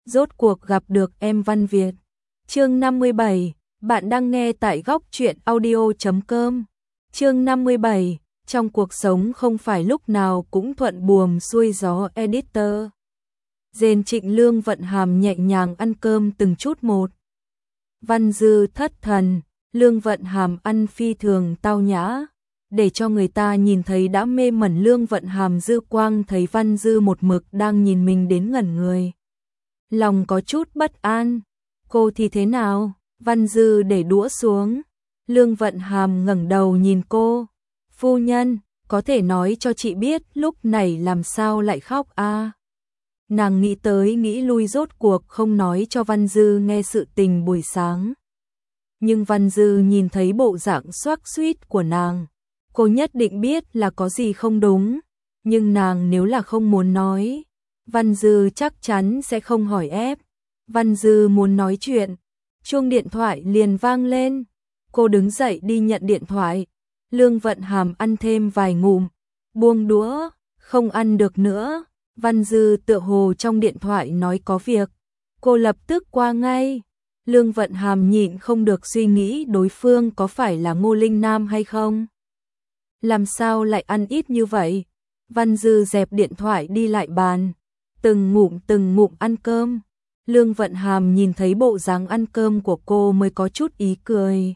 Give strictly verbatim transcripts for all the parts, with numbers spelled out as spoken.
rốt cuộc gặp được em Văn Việt. Chương năm mươi bảy, bạn đang nghe tại góc truyện audio chấm com. Chương năm mươi bảy, trong cuộc sống không phải lúc nào cũng thuận buồm xuôi gió editor. Dền Trịnh Lương Vận Hàm nhẹ nhàng ăn cơm từng chút một. Văn Dư thất thần, Lương Vận Hàm ăn phi thường tao nhã, để cho người ta nhìn thấy đã mê mẩn. Lương Vận Hàm dư quang thấy Văn Dư một mực đang nhìn mình đến ngẩn người. Lòng có chút bất an. Cô thì thế nào? Văn Dư để đũa xuống. Lương Vận Hàm ngẩng đầu nhìn cô. Phu nhân, có thể nói cho chị biết lúc này làm sao lại khóc à? Nàng nghĩ tới nghĩ lui rốt cuộc không nói cho Văn Dư nghe sự tình buổi sáng. Nhưng Văn Dư nhìn thấy bộ dạng xoác xuýt của nàng. Cô nhất định biết là có gì không đúng. Nhưng nàng nếu là không muốn nói, Văn Dư chắc chắn sẽ không hỏi ép. Văn Dư muốn nói chuyện. Chuông điện thoại liền vang lên. Cô đứng dậy đi nhận điện thoại. Lương Vận Hàm ăn thêm vài ngụm, buông đũa, không ăn được nữa. Văn Dư tựa hồ trong điện thoại nói có việc. Cô lập tức qua ngay. Lương Vận Hàm nhịn không được suy nghĩ đối phương có phải là Ngô Linh Nam hay không. Làm sao lại ăn ít như vậy? Văn Dư dẹp điện thoại đi lại bàn. Từng ngụm từng ngụm ăn cơm. Lương Vận Hàm nhìn thấy bộ dáng ăn cơm của cô mới có chút ý cười.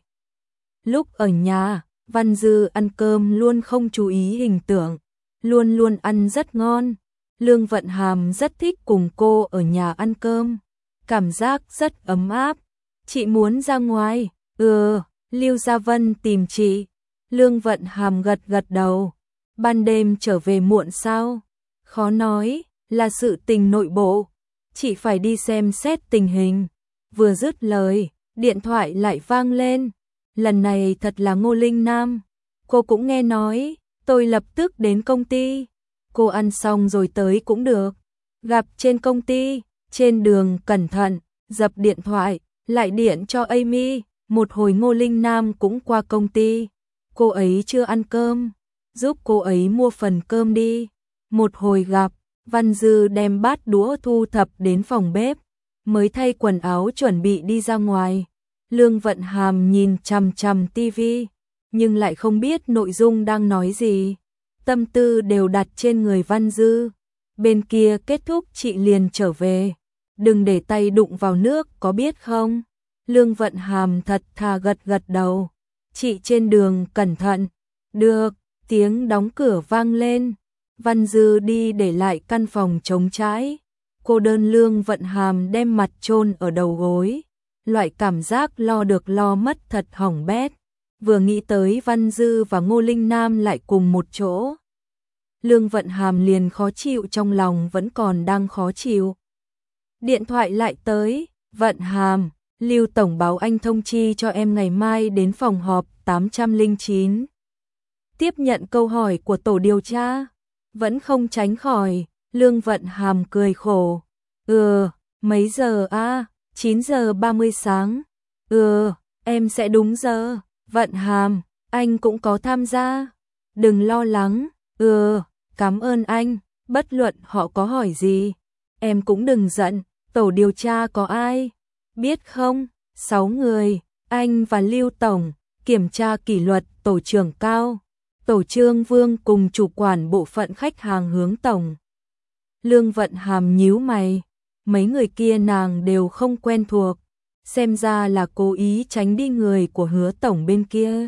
Lúc ở nhà, Văn Dư ăn cơm luôn không chú ý hình tượng, luôn luôn ăn rất ngon. Lương Vận Hàm rất thích cùng cô ở nhà ăn cơm, cảm giác rất ấm áp. Chị muốn ra ngoài? Ừ, Lưu Gia Vân tìm chị. Lương Vận Hàm gật gật đầu. Ban đêm trở về muộn sao? Khó nói, là sự tình nội bộ. Chị phải đi xem xét tình hình. Vừa dứt lời, điện thoại lại vang lên. Lần này thật là Ngô Linh Nam. Cô cũng nghe nói, tôi lập tức đến công ty. Cô ăn xong rồi tới cũng được. Gặp trên công ty, trên đường cẩn thận, dập điện thoại, lại điện cho Amy. Một hồi Ngô Linh Nam cũng qua công ty. Cô ấy chưa ăn cơm, giúp cô ấy mua phần cơm đi. Một hồi gặp, Văn Dư đem bát đũa thu thập đến phòng bếp, mới thay quần áo chuẩn bị đi ra ngoài. Lương Vận Hàm nhìn chằm chằm tivi, nhưng lại không biết nội dung đang nói gì. Tâm tư đều đặt trên người Văn Dư. Bên kia kết thúc chị liền trở về. Đừng để tay đụng vào nước có biết không? Lương Vận Hàm thật thà gật gật đầu. Chị trên đường cẩn thận. Được, tiếng đóng cửa vang lên. Văn Dư đi để lại căn phòng trống trải. Cô đơn. Lương Vận Hàm đem mặt chôn ở đầu gối. Loại cảm giác lo được lo mất thật hỏng bét. Vừa nghĩ tới Văn Dư và Ngô Linh Nam lại cùng một chỗ, Lương Vận Hàm liền khó chịu, trong lòng vẫn còn đang khó chịu. Điện thoại lại tới. Vận Hàm, Lưu Tổng báo anh thông chi cho em ngày mai đến phòng họp tám không chín. Tiếp nhận câu hỏi của tổ điều tra, vẫn không tránh khỏi. Lương Vận Hàm cười khổ. Ừ, mấy giờ à? chín giờ ba mươi sáng. Ừ, em sẽ đúng giờ. Vận Hàm, anh cũng có tham gia. Đừng lo lắng. Ừ, cảm ơn anh. Bất luận họ có hỏi gì, em cũng đừng giận. Tổ điều tra có ai? Biết không? Sáu người. Anh và Lưu Tổng, kiểm tra kỷ luật tổ trưởng Cao, tổ Trương Vương cùng chủ quản bộ phận khách hàng Hướng Tổng. Lương Vận Hàm nhíu mày. Mấy người kia nàng đều không quen thuộc. Xem ra là cố ý tránh đi người của Hứa Tổng bên kia.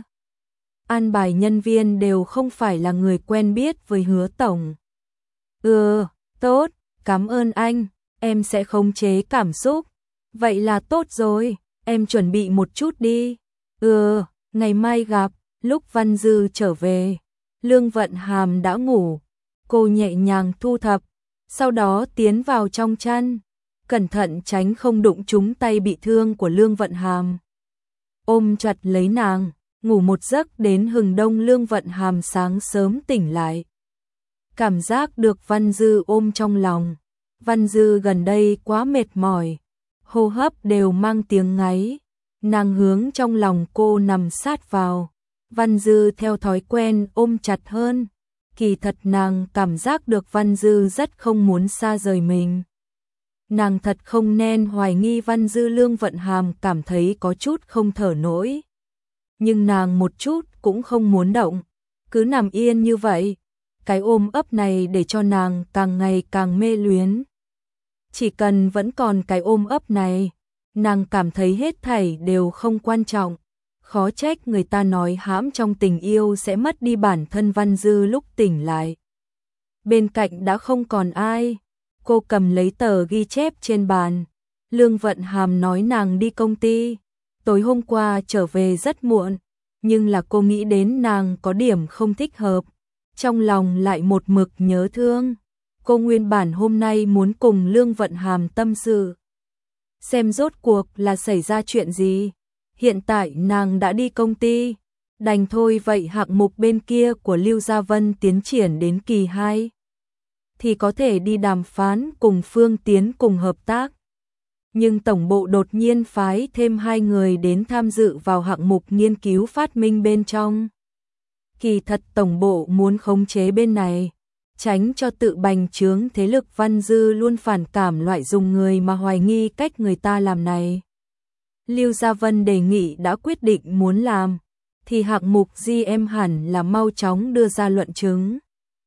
An bài nhân viên đều không phải là người quen biết với Hứa Tổng. Ừ, tốt, cảm ơn anh, em sẽ khống chế cảm xúc. Vậy là tốt rồi, em chuẩn bị một chút đi. Ừ, ngày mai gặp. Lúc Văn Dư trở về, Lương Vận Hàm đã ngủ. Cô nhẹ nhàng thu thập, sau đó tiến vào trong chăn, cẩn thận tránh không đụng trúng tay bị thương của Lương Vận Hàm. Ôm chặt lấy nàng, ngủ một giấc đến hừng đông. Lương Vận Hàm sáng sớm tỉnh lại, cảm giác được Văn Dư ôm trong lòng. Văn Dư gần đây quá mệt mỏi, hô hấp đều mang tiếng ngáy. Nàng hướng trong lòng cô nằm sát vào. Văn Dư theo thói quen ôm chặt hơn. Kỳ thật nàng cảm giác được Văn Dư rất không muốn xa rời mình. Nàng thật không nên hoài nghi Văn Dư. Lương Vận Hàm cảm thấy có chút không thở nổi. Nhưng nàng một chút cũng không muốn động, cứ nằm yên như vậy. Cái ôm ấp này để cho nàng càng ngày càng mê luyến. Chỉ cần vẫn còn cái ôm ấp này, nàng cảm thấy hết thảy đều không quan trọng. Khó trách người ta nói hãm trong tình yêu sẽ mất đi bản thân. Văn Dư lúc tỉnh lại, bên cạnh đã không còn ai. Cô cầm lấy tờ ghi chép trên bàn. Lương Vận Hàm nói nàng đi công ty, tối hôm qua trở về rất muộn, nhưng là cô nghĩ đến nàng có điểm không thích hợp, trong lòng lại một mực nhớ thương. Cô nguyên bản hôm nay muốn cùng Lương Vận Hàm tâm sự, xem rốt cuộc là xảy ra chuyện gì. Hiện tại nàng đã đi công ty, đành thôi. Vậy hạng mục bên kia của Lưu Gia Vân tiến triển đến kỳ hai thì có thể đi đàm phán cùng Phương Tiến cùng hợp tác. Nhưng tổng bộ đột nhiên phái thêm hai người đến tham dự vào hạng mục nghiên cứu phát minh bên trong. Kỳ thật tổng bộ muốn khống chế bên này, tránh cho tự bành trướng thế lực. Văn Dư luôn phản cảm loại dùng người mà hoài nghi cách người ta làm này. Lưu Gia Vân đề nghị đã quyết định muốn làm, thì hạng mục giê em hẳn là mau chóng đưa ra luận chứng.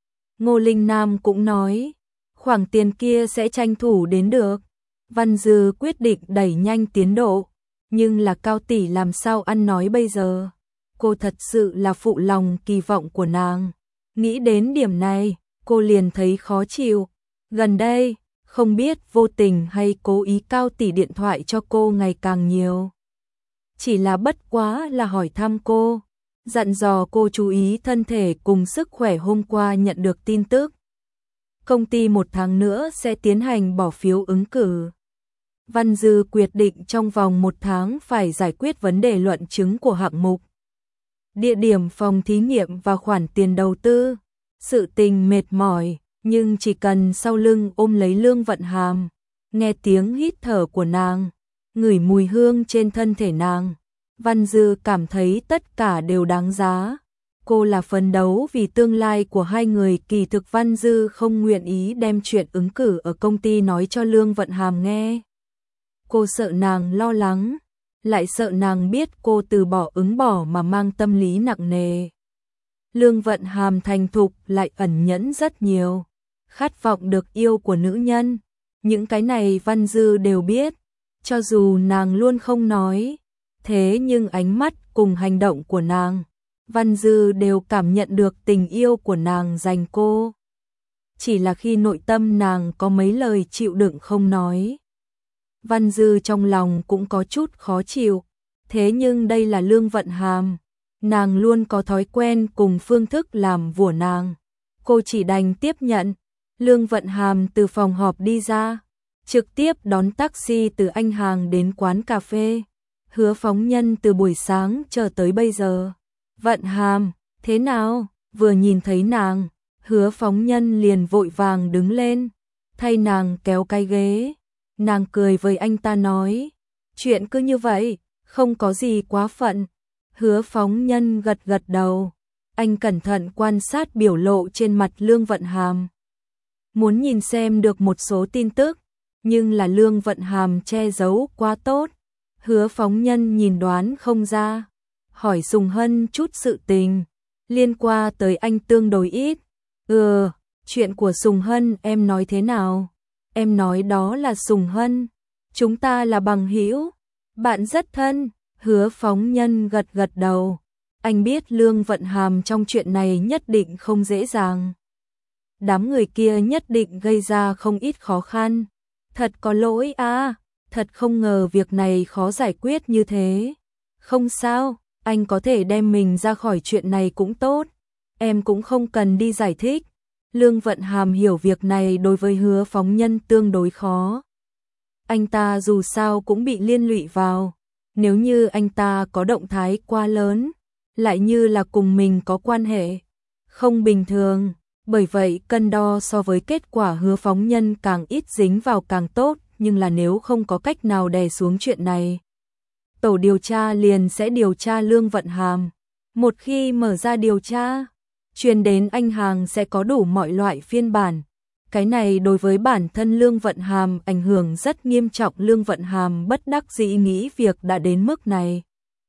Ngô Linh Nam cũng nói, khoản tiền kia sẽ tranh thủ đến được. Văn Dư quyết định đẩy nhanh tiến độ, nhưng là Cao tỷ làm sao ăn nói bây giờ? Cô thật sự là phụ lòng kỳ vọng của nàng. Nghĩ đến điểm này, cô liền thấy khó chịu. Gần đây, không biết vô tình hay cố ý Cao tỷ điện thoại cho cô ngày càng nhiều. Chỉ là bất quá là hỏi thăm cô, dặn dò cô chú ý thân thể cùng sức khỏe. Hôm qua nhận được tin tức, công ty một tháng nữa sẽ tiến hành bỏ phiếu ứng cử. Văn Dư quyết định trong vòng một tháng phải giải quyết vấn đề luận chứng của hạng mục, địa điểm phòng thí nghiệm và khoản tiền đầu tư. Sự tình mệt mỏi, nhưng chỉ cần sau lưng ôm lấy Lương Vận Hàm, nghe tiếng hít thở của nàng, ngửi mùi hương trên thân thể nàng, Văn Dư cảm thấy tất cả đều đáng giá. Cô là phấn đấu vì tương lai của hai người. Kỳ thực Văn Dư không nguyện ý đem chuyện ứng cử ở công ty nói cho Lương Vận Hàm nghe. Cô sợ nàng lo lắng, lại sợ nàng biết cô từ bỏ ứng bỏ mà mang tâm lý nặng nề. Lương Vận Hàm thành thục lại ẩn nhẫn rất nhiều, khát vọng được yêu của nữ nhân. Những cái này Văn Dư đều biết, cho dù nàng luôn không nói. Thế nhưng ánh mắt cùng hành động của nàng, Văn Dư đều cảm nhận được tình yêu của nàng dành cô. Chỉ là khi nội tâm nàng có mấy lời chịu đựng không nói. Văn Dư trong lòng cũng có chút khó chịu. Thế nhưng đây là Lương Vận Hàm, nàng luôn có thói quen cùng phương thức làm của nàng. Cô chỉ đành tiếp nhận. Lương Vận Hàm từ phòng họp đi ra, trực tiếp đón taxi từ Anh Hàng đến quán cà phê. Hứa Phóng Nhân từ buổi sáng chờ tới bây giờ. Vận Hàm, thế nào? Vừa nhìn thấy nàng, Hứa Phóng Nhân liền vội vàng đứng lên, thay nàng kéo cái ghế. Nàng cười với anh ta nói, chuyện cứ như vậy, không có gì quá phận. Hứa Phóng Nhân gật gật đầu, anh cẩn thận quan sát biểu lộ trên mặt Lương Vận Hàm, muốn nhìn xem được một số tin tức, nhưng là Lương Vận Hàm che giấu quá tốt. Hứa Phóng Nhân nhìn đoán không ra, hỏi Sùng Hân chút sự tình liên quan tới anh tương đối ít. Ừ, chuyện của Sùng Hân em nói thế nào? Em nói đó là Sùng Hân, chúng ta là bằng hữu, bạn rất thân. Hứa Phóng Nhân gật gật đầu, anh biết Lương Vận Hàm trong chuyện này nhất định không dễ dàng. Đám người kia nhất định gây ra không ít khó khăn. Thật có lỗi à, thật không ngờ việc này khó giải quyết như thế. Không sao, anh có thể đem mình ra khỏi chuyện này cũng tốt, em cũng không cần đi giải thích. Lương Vận Hàm hiểu việc này đối với Hứa Phóng Nhân tương đối khó. Anh ta dù sao cũng bị liên lụy vào, nếu như anh ta có động thái quá lớn, lại như là cùng mình có quan hệ không bình thường. Bởi vậy cân đo so với kết quả Hứa Phóng Nhân càng ít dính vào càng tốt. Nhưng là nếu không có cách nào đè xuống chuyện này, tổ điều tra liền sẽ điều tra Lương Vận Hàm. Một khi mở ra điều tra, truyền đến Anh Hàng sẽ có đủ mọi loại phiên bản. Cái này đối với bản thân Lương Vận Hàm ảnh hưởng rất nghiêm trọng. Lương Vận Hàm bất đắc dĩ nghĩ việc đã đến mức này.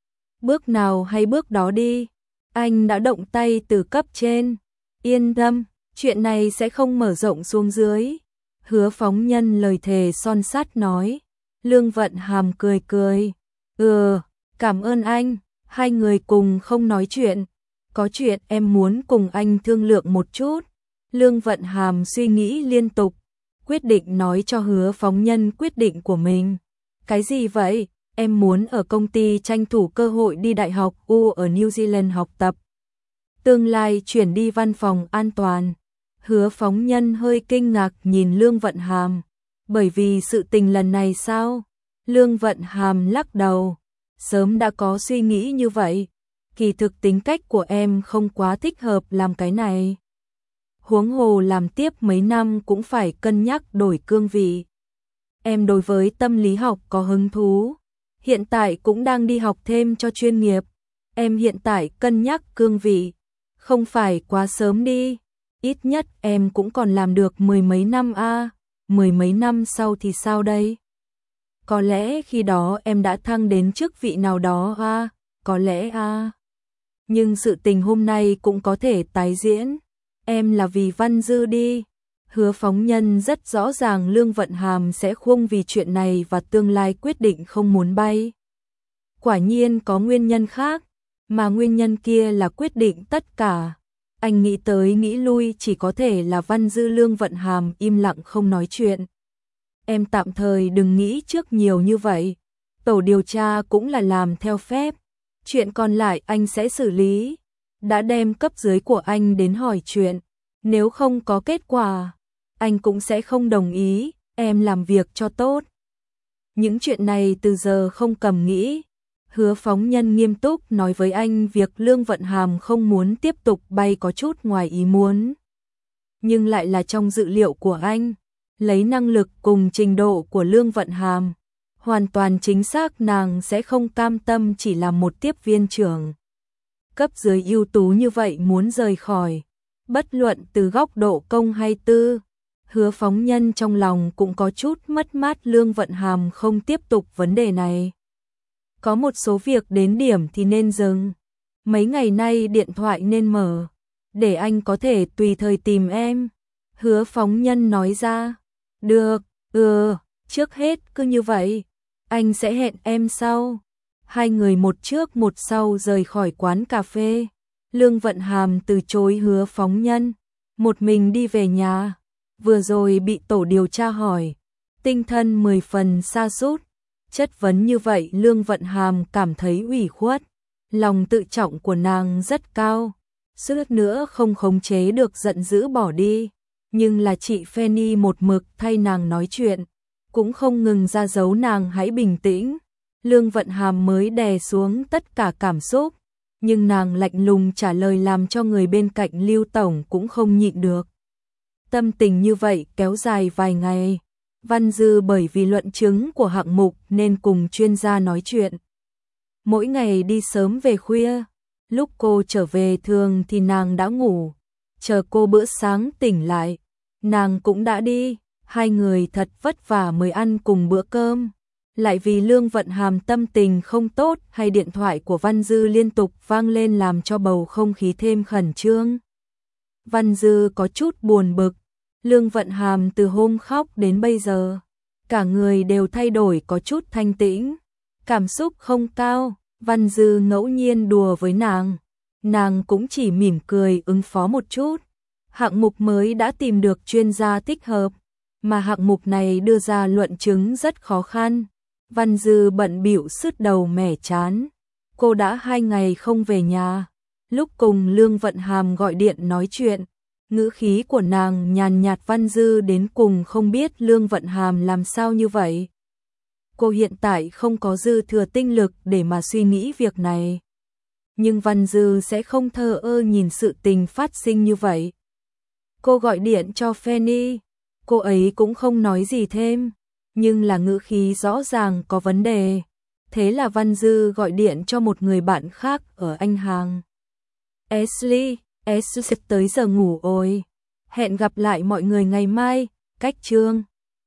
Bước nào hay bước đó đi. Anh đã động tay từ cấp trên. Yên tâm, chuyện này sẽ không mở rộng xuống dưới. Hứa Phóng Nhân lời thề son sắt nói. Lương Vận Hàm cười cười. Ừ, cảm ơn anh. Hai người cùng không nói chuyện. Có chuyện em muốn cùng anh thương lượng một chút. Lương Vận Hàm suy nghĩ liên tục, quyết định nói cho Hứa Phóng Nhân quyết định của mình. Cái gì vậy? Em muốn ở công ty tranh thủ cơ hội đi đại học U ở New Zealand học tập. Tương lai chuyển đi văn phòng an toàn. Hứa Phóng Nhân hơi kinh ngạc nhìn Lương Vận Hàm. Bởi vì sự tình lần này sao? Lương Vận Hàm lắc đầu. Sớm đã có suy nghĩ như vậy. Kỳ thực tính cách của em không quá thích hợp làm cái này. Huống hồ làm tiếp mấy năm cũng phải cân nhắc đổi cương vị. Em đối với tâm lý học có hứng thú. Hiện tại cũng đang đi học thêm cho chuyên nghiệp. Em hiện tại cân nhắc cương vị. Không phải quá sớm đi. Ít nhất em cũng còn làm được mười mấy năm a à. Mười mấy năm sau thì sao đây? Có lẽ khi đó em đã thăng đến chức vị nào đó a à. Có lẽ a à. Nhưng sự tình hôm nay cũng có thể tái diễn. Em là vì Văn Dư đi. Hứa Phóng Nhân rất rõ ràng Lương Vận Hàm sẽ không vì chuyện này và tương lai quyết định không muốn bay. Quả nhiên có nguyên nhân khác, mà nguyên nhân kia là quyết định tất cả. Anh nghĩ tới nghĩ lui chỉ có thể là Văn Dư. Lương Vận Hàm im lặng không nói chuyện. Em tạm thời đừng nghĩ trước nhiều như vậy. Tổ điều tra cũng là làm theo phép. Chuyện còn lại anh sẽ xử lý. Đã đem cấp dưới của anh đến hỏi chuyện. Nếu không có kết quả, anh cũng sẽ không đồng ý. Em làm việc cho tốt. Những chuyện này từ giờ không cầm nghĩ. Hứa Phóng Nhân nghiêm túc nói với anh việc Lương Vận Hàm không muốn tiếp tục bay có chút ngoài ý muốn. Nhưng lại là trong dự liệu của anh. Lấy năng lực cùng trình độ của Lương Vận Hàm, hoàn toàn chính xác nàng sẽ không cam tâm chỉ là một tiếp viên trưởng. Cấp dưới ưu tú như vậy muốn rời khỏi, bất luận từ góc độ công hay tư. Hứa Phóng Nhân trong lòng cũng có chút mất mát Lương Vận Hàm không tiếp tục vấn đề này. Có một số việc đến điểm thì nên dừng. Mấy ngày nay điện thoại nên mở, để anh có thể tùy thời tìm em. Hứa Phóng Nhân nói ra. Được, ừ, trước hết cứ như vậy. Anh sẽ hẹn em sau. Hai người một trước một sau rời khỏi quán cà phê. Lương Vận Hàm từ chối Hứa Phóng Nhân, một mình đi về nhà. Vừa rồi bị tổ điều tra hỏi, tinh thần mười phần sa sút. Chất vấn như vậy Lương Vận Hàm cảm thấy ủy khuất. Lòng tự trọng của nàng rất cao, suýt nữa không khống chế được giận dữ bỏ đi. Nhưng là chị Fanny một mực thay nàng nói chuyện, cũng không ngừng ra dấu nàng hãy bình tĩnh. Lương Vận Hàm mới đè xuống tất cả cảm xúc, nhưng nàng lạnh lùng trả lời làm cho người bên cạnh Lưu Tổng cũng không nhịn được. Tâm tình như vậy kéo dài vài ngày. Văn Dư bởi vì luận chứng của hạng mục nên cùng chuyên gia nói chuyện. Mỗi ngày đi sớm về khuya, lúc cô trở về thường thì nàng đã ngủ. Chờ cô bữa sáng tỉnh lại, nàng cũng đã đi. Hai người thật vất vả mới ăn cùng bữa cơm. Lại vì Lương Vận Hàm tâm tình không tốt hay điện thoại của Văn Dư liên tục vang lên làm cho bầu không khí thêm khẩn trương. Văn Dư có chút buồn bực. Lương Vận Hàm từ hôm khóc đến bây giờ, cả người đều thay đổi có chút thanh tĩnh, cảm xúc không cao. Văn Dư ngẫu nhiên đùa với nàng, nàng cũng chỉ mỉm cười ứng phó một chút. Hạng mục mới đã tìm được chuyên gia thích hợp, mà hạng mục này đưa ra luận chứng rất khó khăn. Văn Dư bận bịu sứt đầu mẻ chán. Cô đã hai ngày không về nhà. Lúc cùng Lương Vận Hàm gọi điện nói chuyện, ngữ khí của nàng nhàn nhạt. Văn Dư đến cùng không biết Lương Vận Hàm làm sao như vậy. Cô hiện tại không có dư thừa tinh lực để mà suy nghĩ việc này. Nhưng Văn Dư sẽ không thờ ơ nhìn sự tình phát sinh như vậy. Cô gọi điện cho Fanny, cô ấy cũng không nói gì thêm, nhưng là ngữ khí rõ ràng có vấn đề. Thế là Văn Dư gọi điện cho một người bạn khác ở Anh Hàng. Ashley, Ashley tới giờ ngủ rồi. Hẹn gặp lại mọi người ngày mai, cách chương